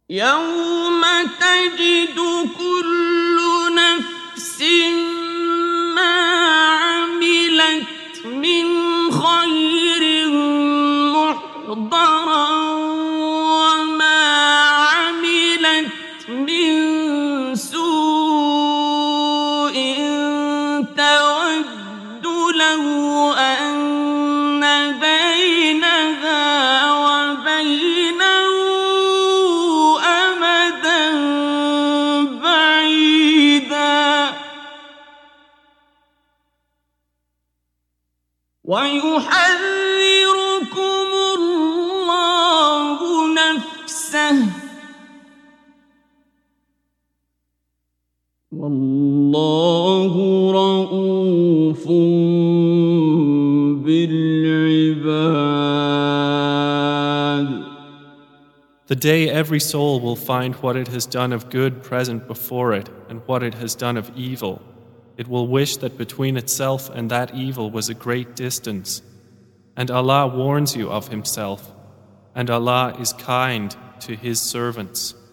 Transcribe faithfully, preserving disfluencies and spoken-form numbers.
يوم تجد كل نفس ما عملت من خير محضرا وما عملت من سوء تود لو أن بينها وبينه أمدا بعيدا ويحذركم الله نفسه والله رؤوف بالعباد. The day every soul will find what it has done of good present before it and what it has done of evil. It will wish that between itself and that evil was a great distance. And Allah warns you of Himself, and Allah is kind to His servants.